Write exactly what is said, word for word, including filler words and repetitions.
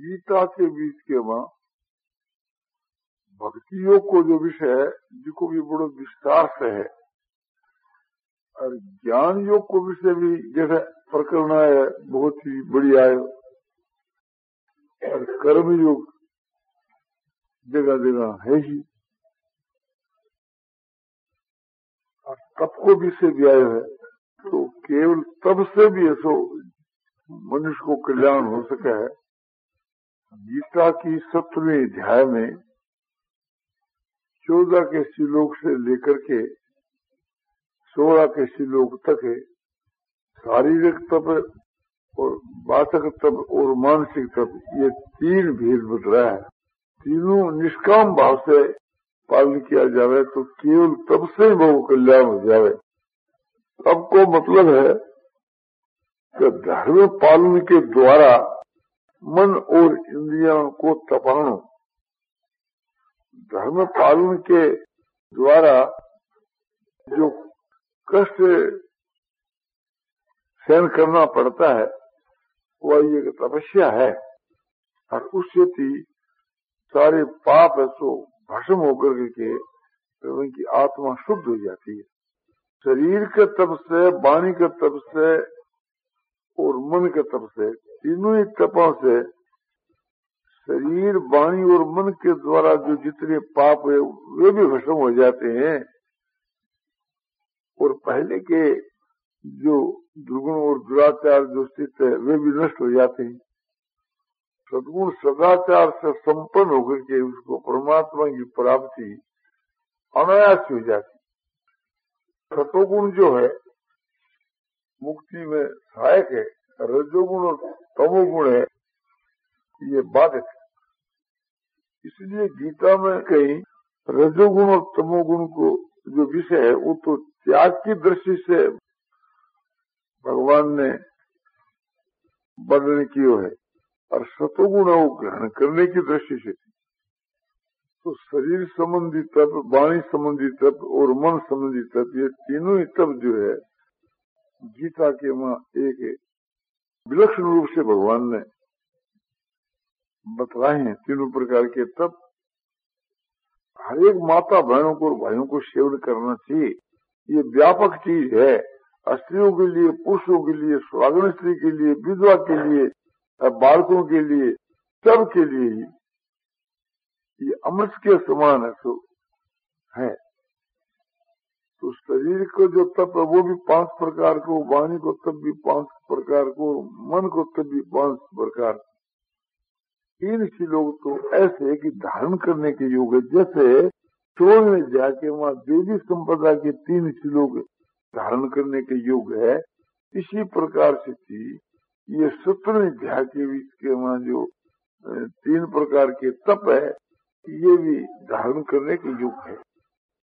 गीता के बीच के वहाँ भक्ति योग को जो विषय है जिसको भी बड़ो विस्तार से है, और ज्ञान योग को विषय भी जैसे प्रकरण है बहुत ही बढ़िया है, और कर्म योग जगह जगह है ही, और तप को विषय भी आया है। तो केवल तब से भी ऐसो मनुष्य को कल्याण हो सका है। गीता की सत्रहवें अध्याय में चौदह के श्लोक से लेकर के सोलह के श्लोक तक है शारीरिक तप और वाचक तप और मानसिक तप, ये तीन भेद बतलाया है। तीनों निष्काम भाव से पालन किया जावे तो केवल तब से वो कल्याण हो जावे। तब को मतलब है कि धर्म पालन के द्वारा मन और इंद्रियों को तपाना। धर्म पालन के द्वारा जो कष्ट सहन करना पड़ता है वह एक तपस्या है, और उससे सारे पाप है सो भस्म होकर के उनकी आत्मा शुद्ध हो जाती है। शरीर के तप से, वाणी के तप से और मन के तप से, तीनों ही तपों से शरीर, वाणी और मन के द्वारा जो जितने पाप है वे भी भस्म हो जाते हैं, और पहले के जो दुर्गुण और दुराचार जो स्थित है वे भी नष्ट हो जाते हैं। सद्गुण सदाचार से संपन्न होकर के उसको परमात्मा की प्राप्ति अनायास हो जाती। सतोगुण जो है मुक्ति में सहायक है, रजोगुण और तमोगुण है ये बाधक है। इसलिए गीता में कहीं रजोगुण और तमोगुण को जो विषय है वो तो त्याग की दृष्टि से भगवान ने वर्णन किया है, और सतोगुण वो ग्रहण करने की दृष्टि से। तो शरीर संबंधी तप, वाणी संबंधी तप और मन संबंधी तप, ये तीनों ही तप जो है गीता के वहाँ एक विलक्षण रूप से भगवान ने बतलाए हैं। तीनों प्रकार के तप हर एक माता बहनों को और भाइयों को सेवन करना चाहिए। ये व्यापक चीज है, स्त्रियों के लिए, पुरुषों के लिए, स्वागन स्त्री के लिए, विधवा के लिए, बालकों के लिए, सब के लिए ही ये अमृत के समान है सो है। तो शरीर को जो तप है वो भी पांच प्रकार को, वाणी को तप भी पांच प्रकार को, मन को तप भी पांच प्रकार। तीन श्लोक तो ऐसे है कि धारण करने के योग है। जैसे चोर में जाके वहाँ देवी संपदा के तीन श्लोक धारण करने के योग है, इसी प्रकार से थी ये सत्रहवें अध्याय के बीच के वहाँ जो तीन प्रकार के तप है ये भी धारण करने के योग है।